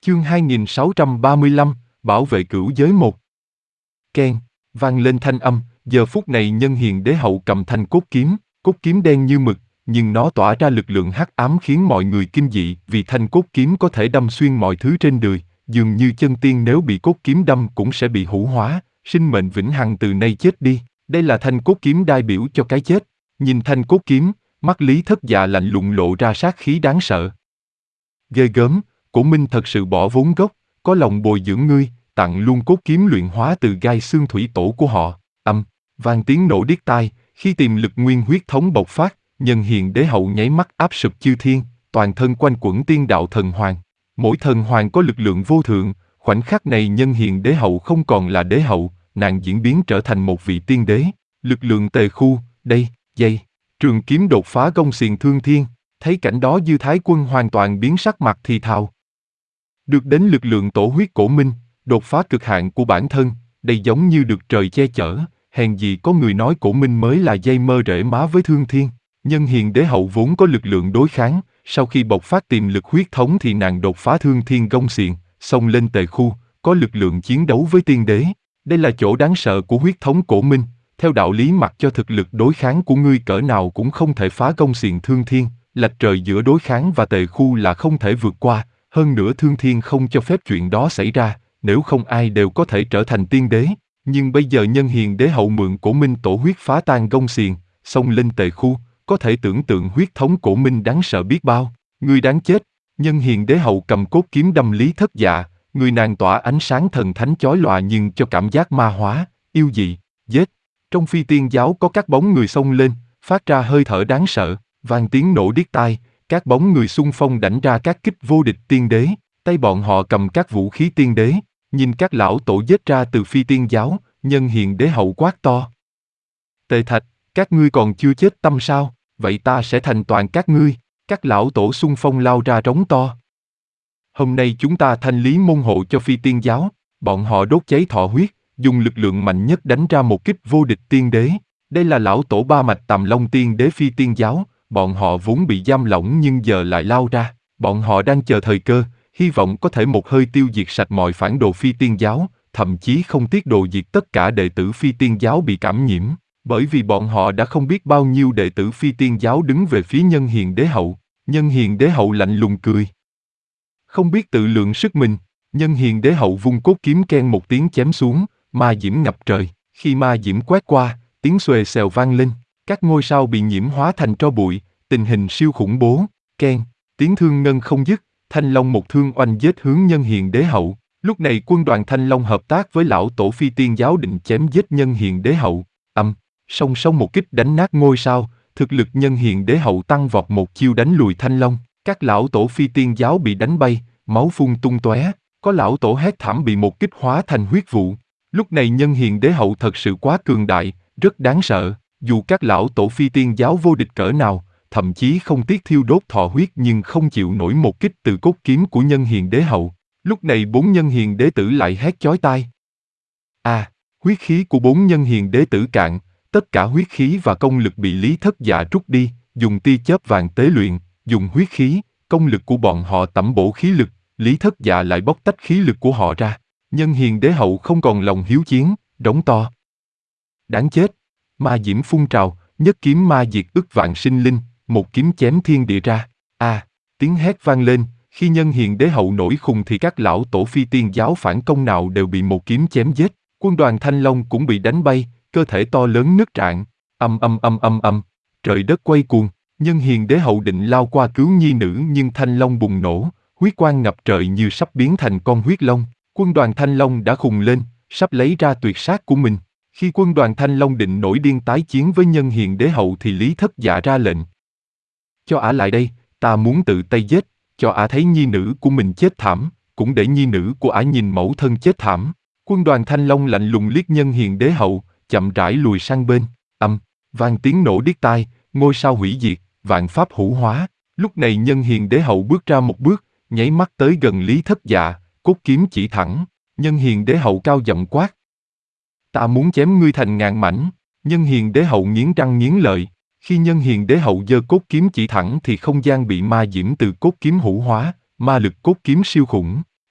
Chương 2635, Bảo vệ cửu giới 1. Keng, vang lên thanh âm, giờ phút này Nhân Hiền Đế Hậu cầm thanh cốt kiếm đen như mực, nhưng nó tỏa ra lực lượng hắc ám khiến mọi người kinh dị vì thanh cốt kiếm có thể đâm xuyên mọi thứ trên đời, dường như chân tiên nếu bị cốt kiếm đâm cũng sẽ bị hủ hóa, sinh mệnh vĩnh hằng từ nay chết đi. Đây là thanh cốt kiếm đại biểu cho cái chết. Nhìn thanh cốt kiếm, mắt Lý Thất Dạ lạnh lùng lộ ra sát khí đáng sợ. Ghê gớm, Cổ Minh thật sự bỏ vốn gốc, có lòng bồi dưỡng ngươi, tặng luôn cốt kiếm luyện hóa từ gai xương thủy tổ của họ. Vang tiếng nổ điếc tai, khi tiềm lực nguyên huyết thống bộc phát, Nhân Hiền Đế Hậu nháy mắt áp sụp chư thiên, toàn thân quanh quẩn tiên đạo thần hoàng. Mỗi thần hoàng có lực lượng vô thượng, khoảnh khắc này Nhân Hiền Đế Hậu không còn là đế hậu, nàng diễn biến trở thành một vị tiên đế. Lực lượng tề khu, đây, dây, trường kiếm đột phá gông xiềng thương thiên, thấy cảnh đó Dư Thái Quân hoàn toàn biến sắc mặt thì thào. Được đến lực lượng tổ huyết Cổ Minh, đột phá cực hạn của bản thân, đây giống như được trời che chở, hèn gì có người nói Cổ Minh mới là dây mơ rễ má với thương thiên. Nhân Hiền Đế Hậu vốn có lực lượng đối kháng, sau khi bộc phát tiềm lực huyết thống thì nàng đột phá thương thiên gông xiềng, xông lên tề khu, có lực lượng chiến đấu với tiên đế. Đây là chỗ đáng sợ của huyết thống Cổ Minh, theo đạo lý mặc cho thực lực đối kháng của ngươi cỡ nào cũng không thể phá gông xiềng thương thiên, lệch trời giữa đối kháng và tề khu là không thể vượt qua, hơn nữa thương thiên không cho phép chuyện đó xảy ra, nếu không ai đều có thể trở thành tiên đế. Nhưng bây giờ Nhân Hiền Đế Hậu mượn Cổ Minh tổ huyết phá tan gông xiềng, xông lên tề khu, có thể tưởng tượng huyết thống Cổ Minh đáng sợ biết bao. Ngươi đáng chết. Nhân Hiền Đế Hậu cầm cốt kiếm đâm Lý Thất Dạ, người nàng tỏa ánh sáng thần thánh chói lòa nhưng cho cảm giác ma hóa, yêu dị, giết. Trong Phi Tiên giáo có các bóng người xông lên, phát ra hơi thở đáng sợ, vang tiếng nổ điếc tai, các bóng người xung phong đánh ra các kích vô địch tiên đế, tay bọn họ cầm các vũ khí tiên đế, nhìn các lão tổ giết ra từ Phi Tiên giáo, Nhân Hiền Đế Hậu quát to. Tề Thạch, các ngươi còn chưa chết tâm sao, vậy ta sẽ thành toàn các ngươi. Các lão tổ xung phong lao ra trống to. Hôm nay chúng ta thanh lý môn hộ cho Phi Tiên giáo, bọn họ đốt cháy thọ huyết, dùng lực lượng mạnh nhất đánh ra một kích vô địch tiên đế. Đây là lão tổ ba mạch Tầm Long tiên đế Phi Tiên giáo, bọn họ vốn bị giam lỏng nhưng giờ lại lao ra. Bọn họ đang chờ thời cơ, hy vọng có thể một hơi tiêu diệt sạch mọi phản đồ Phi Tiên giáo, thậm chí không tiếc đồ diệt tất cả đệ tử Phi Tiên giáo bị cảm nhiễm. Bởi vì bọn họ đã không biết bao nhiêu đệ tử Phi Tiên giáo đứng về phía Nhân Hiền Đế Hậu. Nhân Hiền Đế Hậu lạnh lùng cười. Không biết tự lượng sức mình, Nhân Hiền Đế Hậu vung cốt kiếm keng một tiếng chém xuống, ma diễm ngập trời. Khi ma diễm quét qua, tiếng xuề xèo vang lên, các ngôi sao bị nhiễm hóa thành tro bụi, tình hình siêu khủng bố. Keng, tiếng thương ngân không dứt, Thanh Long một thương oanh giết hướng Nhân Hiền Đế Hậu. Lúc này quân đoàn Thanh Long hợp tác với lão tổ Phi Tiên giáo định chém giết Nhân Hiền Đế Hậu. Song song một kích đánh nát ngôi sao, thực lực Nhân Hiền Đế Hậu tăng vọt một chiêu đánh lùi Thanh Long. Các lão tổ Phi Tiên giáo bị đánh bay, máu phun tung tóe, có lão tổ hét thảm bị một kích hóa thành huyết vụ. Lúc này Nhân Hiền Đế Hậu thật sự quá cường đại, rất đáng sợ, dù các lão tổ Phi Tiên giáo vô địch cỡ nào, thậm chí không tiếc thiêu đốt thọ huyết nhưng không chịu nổi một kích từ cốt kiếm của Nhân Hiền Đế Hậu. Lúc này 4 Nhân Hiền Đế tử lại hét chói tai. Huyết khí của 4 Nhân Hiền Đế tử cạn, tất cả huyết khí và công lực bị Lý Thất Dạ trút đi, dùng tia chớp vàng tế luyện, dùng huyết khí, công lực của bọn họ tẩm bổ khí lực, Lý Thất Dạ lại bóc tách khí lực của họ ra. Nhân Hiền Đế Hậu không còn lòng hiếu chiến, đống to. Đáng chết! Ma diễm phun trào, nhất kiếm ma diệt ức vạn sinh linh, một kiếm chém thiên địa ra. Tiếng hét vang lên, khi Nhân Hiền Đế Hậu nổi khùng thì các lão tổ Phi Tiên giáo phản công nào đều bị một kiếm chém giết, quân đoàn Thanh Long cũng bị đánh bay, cơ thể to lớn nứt rạn. Trời đất quay cuồng, Nhân Hiền Đế Hậu định lao qua cứu nhi nữ nhưng Thanh Long bùng nổ, huyết quang ngập trời như sắp biến thành con huyết long. Quân đoàn Thanh Long đã khùng lên, sắp lấy ra tuyệt sát của mình. Khi quân đoàn Thanh Long định nổi điên tái chiến với Nhân Hiền Đế Hậu thì Lý Thất Dạ ra lệnh. Cho ả lại đây, ta muốn tự tay giết, cho ả thấy nhi nữ của mình chết thảm, cũng để nhi nữ của ả nhìn mẫu thân chết thảm. Quân đoàn Thanh Long lạnh lùng liếc Nhân Hiền Đế Hậu, chậm rãi lùi sang bên. Vang tiếng nổ điếc tai, ngôi sao hủy diệt, vạn pháp hữu hóa. Lúc này Nhân Hiền Đế Hậu bước ra một bước, nháy mắt tới gần Lý Thất Dạ, cốt kiếm chỉ thẳng. Nhân Hiền Đế Hậu cao giọng quát. Ta muốn chém ngươi thành ngàn mảnh. Nhân Hiền Đế Hậu nghiến răng nghiến lợi. Khi Nhân Hiền Đế Hậu giơ cốt kiếm chỉ thẳng thì không gian bị ma diễm từ cốt kiếm hữu hóa, ma lực cốt kiếm siêu khủng.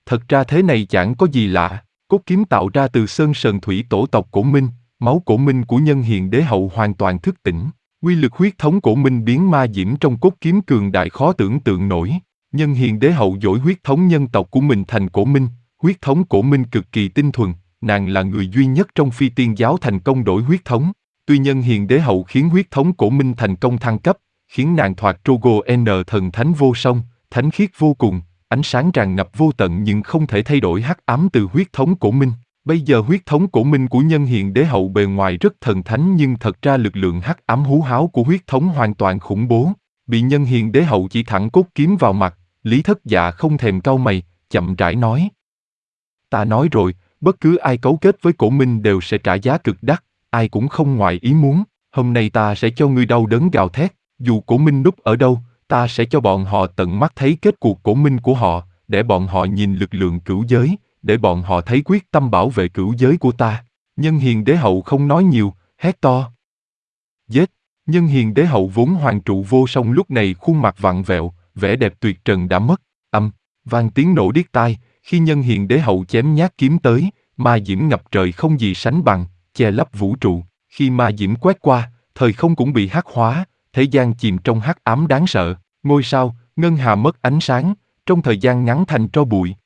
Thật ra thế này chẳng có gì lạ, cốt kiếm tạo ra từ sơn sần thủy tổ tộc Cổ Minh, máu Cổ Minh của nhân hiền đế hậu hoàn toàn thức tỉnh. Quy lực huyết thống Cổ Minh biến ma diễm trong cốt kiếm cường đại khó tưởng tượng nổi. Nhân hiền đế hậu dỗi huyết thống nhân tộc của mình thành Cổ Minh, huyết thống Cổ Minh cực kỳ tinh thuần, nàng là người duy nhất trong phi tiên giáo thành công đổi huyết thống. Tuy nhân hiền đế hậu khiến huyết thống Cổ Minh thành công thăng cấp, khiến nàng thoạt Trogo N thần thánh vô song, thánh khiết vô cùng, ánh sáng tràn ngập vô tận nhưng không thể thay đổi hắc ám từ huyết thống Cổ Minh. Bây giờ huyết thống Cổ Minh của nhân hiền đế hậu bề ngoài rất thần thánh nhưng thật ra lực lượng hắc ám hú háo của huyết thống hoàn toàn khủng bố. Bị nhân hiền đế hậu chỉ thẳng cốt kiếm vào mặt, Lý Thất Dạ không thèm cau mày, chậm rãi nói. Ta nói rồi, bất cứ ai cấu kết với Cổ Minh đều sẽ trả giá cực đắt, ai cũng không ngoài ý muốn. Hôm nay ta sẽ cho ngươi đau đớn gào thét, dù Cổ Minh núp ở đâu, ta sẽ cho bọn họ tận mắt thấy kết cuộc Cổ Minh của họ, để bọn họ nhìn lực lượng cửu giới, để bọn họ thấy quyết tâm bảo vệ cửu giới của ta. Nhân hiền đế hậu không nói nhiều, hét to. Giết! Nhân hiền đế hậu vốn hoàng trụ vô song lúc này khuôn mặt vặn vẹo, vẻ đẹp tuyệt trần đã mất. Vang tiếng nổ điếc tai, khi nhân hiền đế hậu chém nhát kiếm tới, ma diễm ngập trời không gì sánh bằng, che lấp vũ trụ. Khi ma diễm quét qua, thời không cũng bị hắc hóa, thế gian chìm trong hắc ám đáng sợ. Ngôi sao, ngân hà mất ánh sáng, trong thời gian ngắn thành tro bụi.